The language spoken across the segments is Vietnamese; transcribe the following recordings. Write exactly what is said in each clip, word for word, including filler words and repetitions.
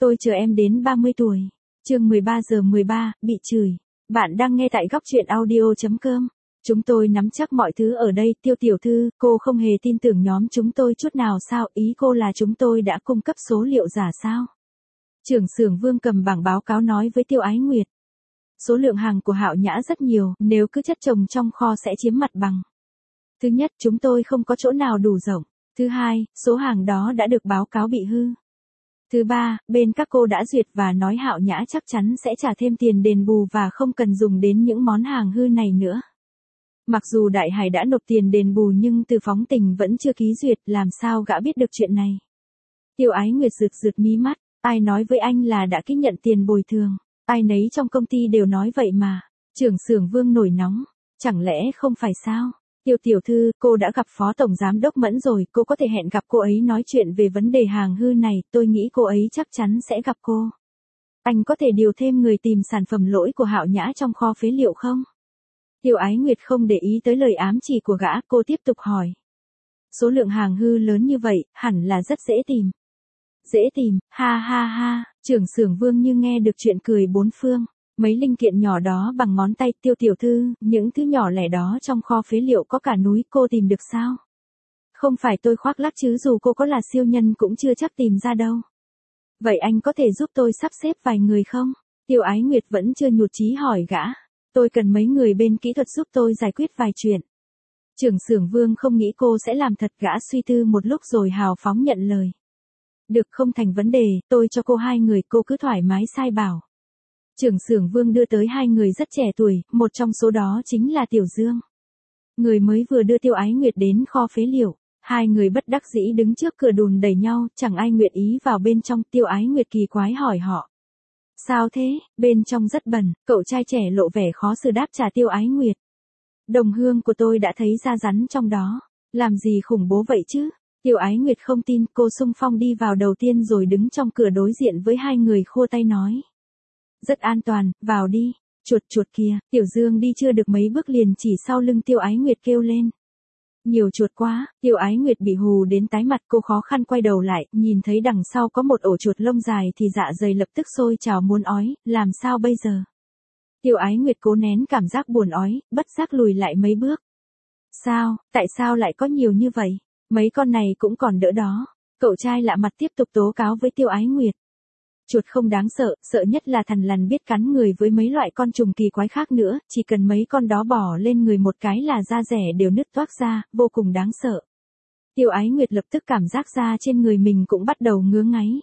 Tôi chờ em đến ba mươi tuổi. Chương mười ba giờ mười ba, bị chửi. Bạn đang nghe tại góc truyện audio chấm com. Chúng tôi nắm chắc mọi thứ ở đây, Tiêu tiểu thư, cô không hề tin tưởng nhóm chúng tôi chút nào sao, ý cô là chúng tôi đã cung cấp số liệu giả sao? Trưởng xưởng Vương cầm bảng báo cáo nói với Tiêu Ái Nguyệt. Số lượng hàng của Hạo Nhã rất nhiều, nếu cứ chất chồng trong kho sẽ chiếm mặt bằng. Thứ nhất, chúng tôi không có chỗ nào đủ rộng. Thứ hai, số hàng đó đã được báo cáo bị hư. Thứ ba, bên các cô đã duyệt và nói Hạo Nhã chắc chắn sẽ trả thêm tiền đền bù và không cần dùng đến những món hàng hư này nữa. Mặc dù Đại Hải đã nộp tiền đền bù nhưng Từ Phóng Tình vẫn chưa ký duyệt, làm sao gã biết được chuyện này. Tiêu Ái Nguyệt rực rực mí mắt, ai nói với anh là đã ký nhận tiền bồi thường, ai nấy trong công ty đều nói vậy mà. Trưởng xưởng Vương nổi nóng, chẳng lẽ không phải sao? Tiêu tiểu thư, cô đã gặp Phó Tổng Giám Đốc Mẫn rồi, cô có thể hẹn gặp cô ấy nói chuyện về vấn đề hàng hư này, tôi nghĩ cô ấy chắc chắn sẽ gặp cô. Anh có thể điều thêm người tìm sản phẩm lỗi của Hạo Nhã trong kho phế liệu không? Tiêu Ái Nguyệt không để ý tới lời ám chỉ của gã, cô tiếp tục hỏi. Số lượng hàng hư lớn như vậy, hẳn là rất dễ tìm. Dễ tìm, ha ha ha, trưởng xưởng Vương như nghe được chuyện cười bốn phương. Mấy linh kiện nhỏ đó bằng ngón tay, Tiêu tiểu thư, những thứ nhỏ lẻ đó trong kho phế liệu có cả núi, cô tìm được sao? Không phải tôi khoác lác chứ dù cô có là siêu nhân cũng chưa chắc tìm ra đâu. Vậy anh có thể giúp tôi sắp xếp vài người không? Tiêu Ái Nguyệt vẫn chưa nhụt chí hỏi gã. Tôi cần mấy người bên kỹ thuật giúp tôi giải quyết vài chuyện. Trưởng xưởng Vương không nghĩ cô sẽ làm thật, gã suy tư một lúc rồi hào phóng nhận lời. Được, không thành vấn đề, tôi cho cô hai người, cô cứ thoải mái sai bảo. Trưởng xưởng Vương đưa tới hai người rất trẻ tuổi, một trong số đó chính là Tiểu Dương. Người mới vừa đưa Tiêu Ái Nguyệt đến kho phế liệu, hai người bất đắc dĩ đứng trước cửa đùn đẩy nhau, chẳng ai nguyện ý vào bên trong. Tiêu Ái Nguyệt kỳ quái hỏi họ. Sao thế, bên trong rất bẩn, cậu trai trẻ lộ vẻ khó xử đáp trả Tiêu Ái Nguyệt. Đồng hương của tôi đã thấy da rắn trong đó, làm gì khủng bố vậy chứ? Tiêu Ái Nguyệt không tin, cô xung phong đi vào đầu tiên rồi đứng trong cửa đối diện với hai người khua tay nói. Rất an toàn, vào đi. Chuột chuột kìa, Tiểu Dương đi chưa được mấy bước liền chỉ sau lưng Tiêu Ái Nguyệt kêu lên. Nhiều chuột quá, Tiêu Ái Nguyệt bị hù đến tái mặt, cô khó khăn quay đầu lại, nhìn thấy đằng sau có một ổ chuột lông dài thì dạ dày lập tức sôi trào muốn ói, làm sao bây giờ? Tiêu Ái Nguyệt cố nén cảm giác buồn ói, bất giác lùi lại mấy bước. Sao, tại sao lại có nhiều như vậy? Mấy con này cũng còn đỡ đó. Cậu trai lạ mặt tiếp tục tố cáo với Tiêu Ái Nguyệt. Chuột không đáng sợ, sợ nhất là thằn lằn biết cắn người với mấy loại con trùng kỳ quái khác nữa, chỉ cần mấy con đó bỏ lên người một cái là da rẻ đều nứt toác ra, vô cùng đáng sợ. Tiêu Ái Nguyệt lập tức cảm giác da trên người mình cũng bắt đầu ngứa ngáy.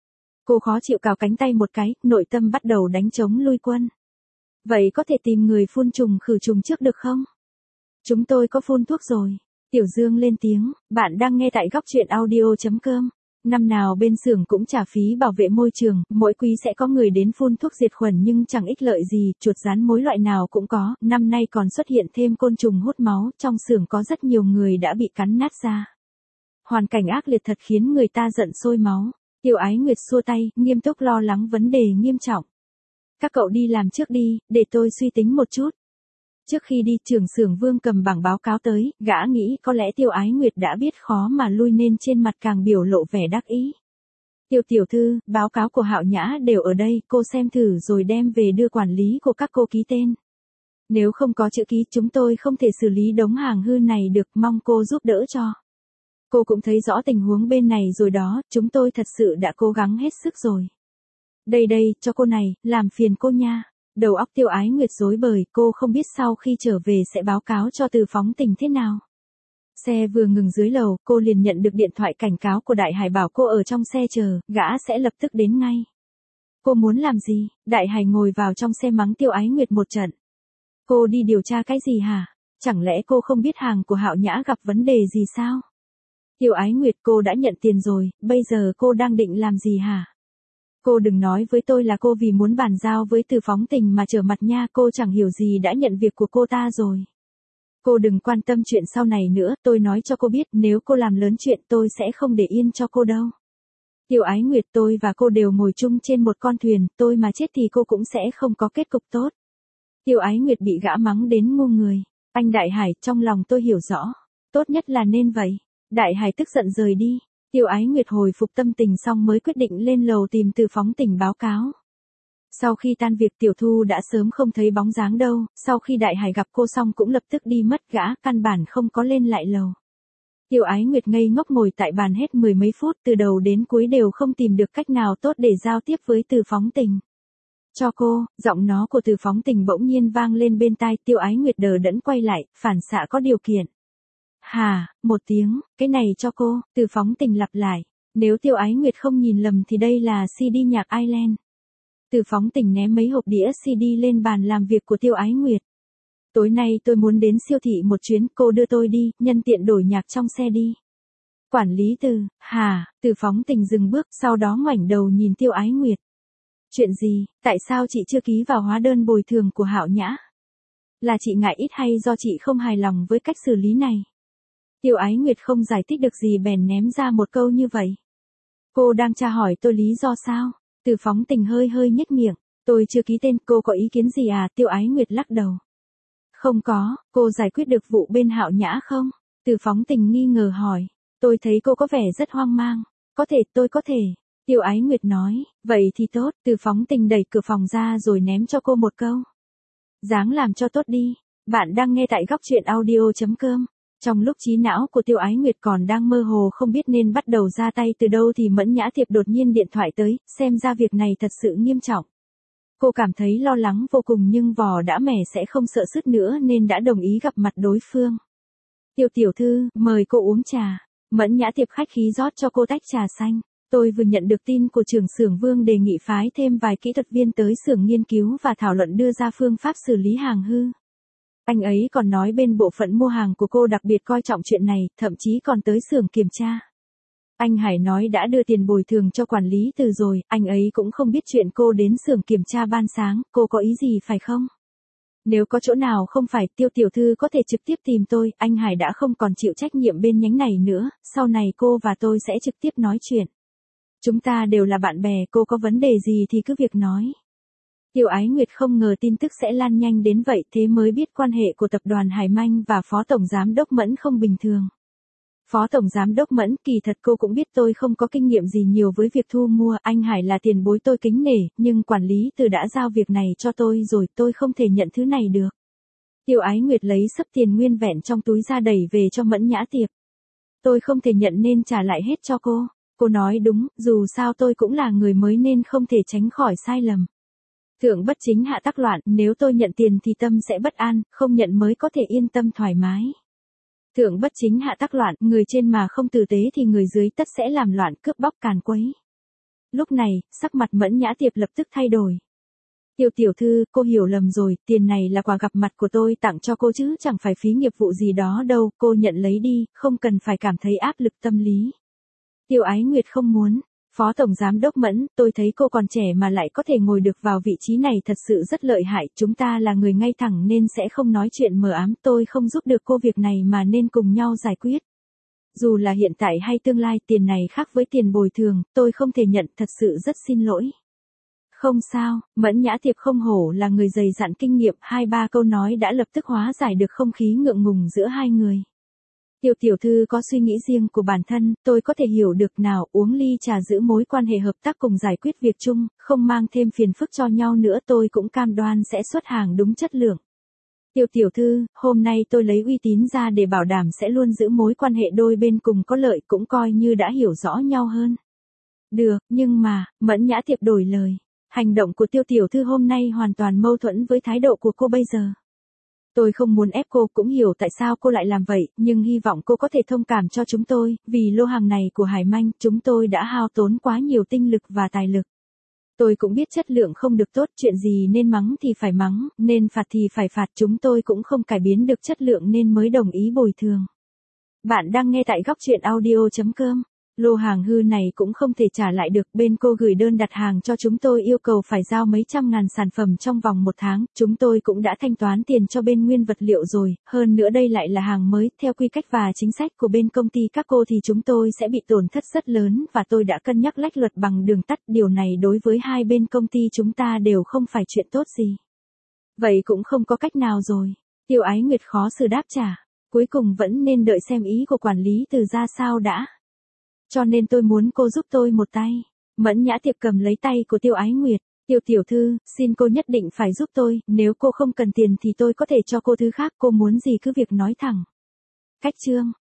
Cô khó chịu cào cánh tay một cái, nội tâm bắt đầu đánh trống lui quân. Vậy có thể tìm người phun trùng khử trùng trước được không? Chúng tôi có phun thuốc rồi. Tiểu Dương lên tiếng, bạn đang nghe tại góc truyện audio chấm com. Năm nào bên xưởng cũng trả phí bảo vệ môi trường, mỗi quý sẽ có người đến phun thuốc diệt khuẩn nhưng chẳng ích lợi gì, chuột rán mối loại nào cũng có, năm nay còn xuất hiện thêm côn trùng hút máu, trong xưởng có rất nhiều người đã bị cắn nát da. Hoàn cảnh ác liệt thật khiến người ta giận sôi máu. Tiêu Ái Nguyệt xua tay, nghiêm túc lo lắng vấn đề nghiêm trọng. Các cậu đi làm trước đi, để tôi suy tính một chút. Trước khi đi, trưởng xưởng Vương cầm bảng báo cáo tới, gã nghĩ có lẽ Tiêu Ái Nguyệt đã biết khó mà lui nên trên mặt càng biểu lộ vẻ đắc ý. Tiêu tiểu thư, báo cáo của Hạo Nhã đều ở đây, cô xem thử rồi đem về đưa quản lý của các cô ký tên. Nếu không có chữ ký chúng tôi không thể xử lý đống hàng hư này được, mong cô giúp đỡ cho. Cô cũng thấy rõ tình huống bên này rồi đó, chúng tôi thật sự đã cố gắng hết sức rồi. Đây đây, cho cô này, làm phiền cô nha. Đầu óc Tiêu Ái Nguyệt rối bời, cô không biết sau khi trở về sẽ báo cáo cho Từ Phóng Tình thế nào. Xe vừa ngừng dưới lầu, cô liền nhận được điện thoại cảnh cáo của Đại Hải bảo cô ở trong xe chờ, gã sẽ lập tức đến ngay. Cô muốn làm gì? Đại Hải ngồi vào trong xe mắng Tiêu Ái Nguyệt một trận. Cô đi điều tra cái gì hả? Chẳng lẽ cô không biết hàng của Hạo Nhã gặp vấn đề gì sao? Tiêu Ái Nguyệt, cô đã nhận tiền rồi, bây giờ cô đang định làm gì hả? Cô đừng nói với tôi là cô vì muốn bàn giao với Từ Phóng Tình mà trở mặt nha, cô chẳng hiểu gì đã nhận việc của cô ta rồi. Cô đừng quan tâm chuyện sau này nữa, tôi nói cho cô biết nếu cô làm lớn chuyện tôi sẽ không để yên cho cô đâu. Tiêu Ái Nguyệt, tôi và cô đều ngồi chung trên một con thuyền, tôi mà chết thì cô cũng sẽ không có kết cục tốt. Tiêu Ái Nguyệt bị gã mắng đến ngu người. Anh Đại Hải, trong lòng tôi hiểu rõ. Tốt nhất là nên vậy. Đại Hải tức giận rời đi. Tiêu Ái Nguyệt hồi phục tâm tình xong mới quyết định lên lầu tìm Từ Phóng Tình báo cáo. Sau khi tan việc Tiểu Thu đã sớm không thấy bóng dáng đâu, sau khi Đại Hải gặp cô xong cũng lập tức đi mất, gã căn bản không có lên lại lầu. Tiêu Ái Nguyệt ngây ngốc ngồi tại bàn hết mười mấy phút, từ đầu đến cuối đều không tìm được cách nào tốt để giao tiếp với Từ Phóng Tình. Cho cô, giọng nó của Từ Phóng Tình bỗng nhiên vang lên bên tai. Tiêu Ái Nguyệt đờ đẫn quay lại, phản xạ có điều kiện. Hà, một tiếng, cái này cho cô, Từ Phóng Tình lặp lại. Nếu Tiêu Ái Nguyệt không nhìn lầm thì đây là xê đê nhạc Ireland. Từ Phóng Tình ném mấy hộp đĩa xê đê lên bàn làm việc của Tiêu Ái Nguyệt. Tối nay tôi muốn đến siêu thị một chuyến, cô đưa tôi đi, nhân tiện đổi nhạc trong xe đi. Quản lý Từ, hà, Từ Phóng Tình dừng bước, sau đó ngoảnh đầu nhìn Tiêu Ái Nguyệt. Chuyện gì, tại sao chị chưa ký vào hóa đơn bồi thường của Hạo Nhã? Là chị ngại ít hay do chị không hài lòng với cách xử lý này? Tiêu Ái Nguyệt không giải thích được gì bèn ném ra một câu như vậy. Cô đang tra hỏi tôi lý do sao? Từ Phóng Tình hơi hơi nhếch miệng. Tôi chưa ký tên, cô có ý kiến gì à? Tiêu Ái Nguyệt lắc đầu. Không có, cô giải quyết được vụ bên Hạo Nhã không? Từ Phóng Tình nghi ngờ hỏi. Tôi thấy cô có vẻ rất hoang mang. Có thể, tôi có thể. Tiêu Ái Nguyệt nói. Vậy thì tốt. Từ Phóng Tình đẩy cửa phòng ra rồi ném cho cô một câu. Dáng làm cho tốt đi. Bạn đang nghe tại góc truyện audio chấm com. Trong lúc trí não của Tiêu Ái Nguyệt còn đang mơ hồ không biết nên bắt đầu ra tay từ đâu thì Mẫn Nhã Tiệp đột nhiên điện thoại tới, xem ra việc này thật sự nghiêm trọng. Cô cảm thấy lo lắng vô cùng nhưng vò đã mẻ sẽ không sợ sứt nữa nên đã đồng ý gặp mặt đối phương. Tiêu tiểu thư, mời cô uống trà. Mẫn Nhã Tiệp khách khí rót cho cô tách trà xanh. Tôi vừa nhận được tin của trưởng xưởng Vương đề nghị phái thêm vài kỹ thuật viên tới xưởng nghiên cứu và thảo luận đưa ra phương pháp xử lý hàng hư. Anh ấy còn nói bên bộ phận mua hàng của cô đặc biệt coi trọng chuyện này, thậm chí còn tới xưởng kiểm tra. Anh Hải nói đã đưa tiền bồi thường cho quản lý Từ rồi, anh ấy cũng không biết chuyện cô đến xưởng kiểm tra ban sáng, cô có ý gì phải không? Nếu có chỗ nào không phải, Tiêu tiểu thư có thể trực tiếp tìm tôi, anh Hải đã không còn chịu trách nhiệm bên nhánh này nữa, sau này cô và tôi sẽ trực tiếp nói chuyện. Chúng ta đều là bạn bè, cô có vấn đề gì thì cứ việc nói. Tiêu Ái Nguyệt không ngờ tin tức sẽ lan nhanh đến vậy, thế mới biết quan hệ của tập đoàn Hải Manh và Phó Tổng Giám đốc Mẫn không bình thường. Phó Tổng Giám đốc Mẫn, kỳ thật cô cũng biết tôi không có kinh nghiệm gì nhiều với việc thu mua, anh Hải là tiền bối tôi kính nể, nhưng quản lý Từ đã giao việc này cho tôi rồi, tôi không thể nhận thứ này được. Tiêu Ái Nguyệt lấy sấp tiền nguyên vẹn trong túi ra đẩy về cho Mẫn Nhã Tiệp. Tôi không thể nhận nên trả lại hết cho cô. Cô nói đúng, dù sao tôi cũng là người mới nên không thể tránh khỏi sai lầm. Thượng bất chính hạ tắc loạn, nếu tôi nhận tiền thì tâm sẽ bất an, không nhận mới có thể yên tâm thoải mái. Thượng bất chính hạ tắc loạn, người trên mà không tử tế thì người dưới tất sẽ làm loạn cướp bóc càn quấy. Lúc này, sắc mặt Mẫn Nhã Tiệp lập tức thay đổi. Tiêu tiểu thư, cô hiểu lầm rồi, tiền này là quà gặp mặt của tôi tặng cho cô chứ chẳng phải phí nghiệp vụ gì đó đâu, cô nhận lấy đi, không cần phải cảm thấy áp lực tâm lý. Tiêu Ái Nguyệt không muốn. Phó Tổng Giám đốc Mẫn, tôi thấy cô còn trẻ mà lại có thể ngồi được vào vị trí này thật sự rất lợi hại, chúng ta là người ngay thẳng nên sẽ không nói chuyện mờ ám, tôi không giúp được cô việc này mà nên cùng nhau giải quyết. Dù là hiện tại hay tương lai, tiền này khác với tiền bồi thường, tôi không thể nhận, thật sự rất xin lỗi. Không sao, Mẫn Nhã Tiệp không hổ là người dày dặn kinh nghiệm, hai ba câu nói đã lập tức hóa giải được không khí ngượng ngùng giữa hai người. Tiêu tiểu thư có suy nghĩ riêng của bản thân, tôi có thể hiểu được, nào uống ly trà giữ mối quan hệ hợp tác cùng giải quyết việc chung, không mang thêm phiền phức cho nhau nữa, tôi cũng cam đoan sẽ xuất hàng đúng chất lượng. Tiêu tiểu thư, hôm nay tôi lấy uy tín ra để bảo đảm sẽ luôn giữ mối quan hệ đôi bên cùng có lợi, cũng coi như đã hiểu rõ nhau hơn. Được, nhưng mà, Mẫn Nhã Tiệp đổi lời. Hành động của Tiêu tiểu thư hôm nay hoàn toàn mâu thuẫn với thái độ của cô bây giờ. Tôi không muốn ép cô, cũng hiểu tại sao cô lại làm vậy, nhưng hy vọng cô có thể thông cảm cho chúng tôi, vì lô hàng này của Hải Manh, chúng tôi đã hao tốn quá nhiều tinh lực và tài lực. Tôi cũng biết chất lượng không được tốt, chuyện gì nên mắng thì phải mắng, nên phạt thì phải phạt, chúng tôi cũng không cải biến được chất lượng nên mới đồng ý bồi thường. Bạn đang nghe tại góc truyện audio chấm com. Lô hàng hư này cũng không thể trả lại được, bên cô gửi đơn đặt hàng cho chúng tôi yêu cầu phải giao mấy trăm ngàn sản phẩm trong vòng một tháng, chúng tôi cũng đã thanh toán tiền cho bên nguyên vật liệu rồi, hơn nữa đây lại là hàng mới, theo quy cách và chính sách của bên công ty các cô thì chúng tôi sẽ bị tổn thất rất lớn và tôi đã cân nhắc lách luật bằng đường tắt, điều này đối với hai bên công ty chúng ta đều không phải chuyện tốt gì. Vậy cũng không có cách nào rồi. Tiêu Ái Nguyệt khó xử đáp trả, cuối cùng vẫn nên đợi xem ý của quản lý Từ ra sao đã. Cho nên tôi muốn cô giúp tôi một tay. Mẫn Nhã Tiệp cầm lấy tay của Tiêu Ái Nguyệt. Tiêu tiểu thư, xin cô nhất định phải giúp tôi, nếu cô không cần tiền thì tôi có thể cho cô thứ khác, cô muốn gì cứ việc nói thẳng. Cách chương.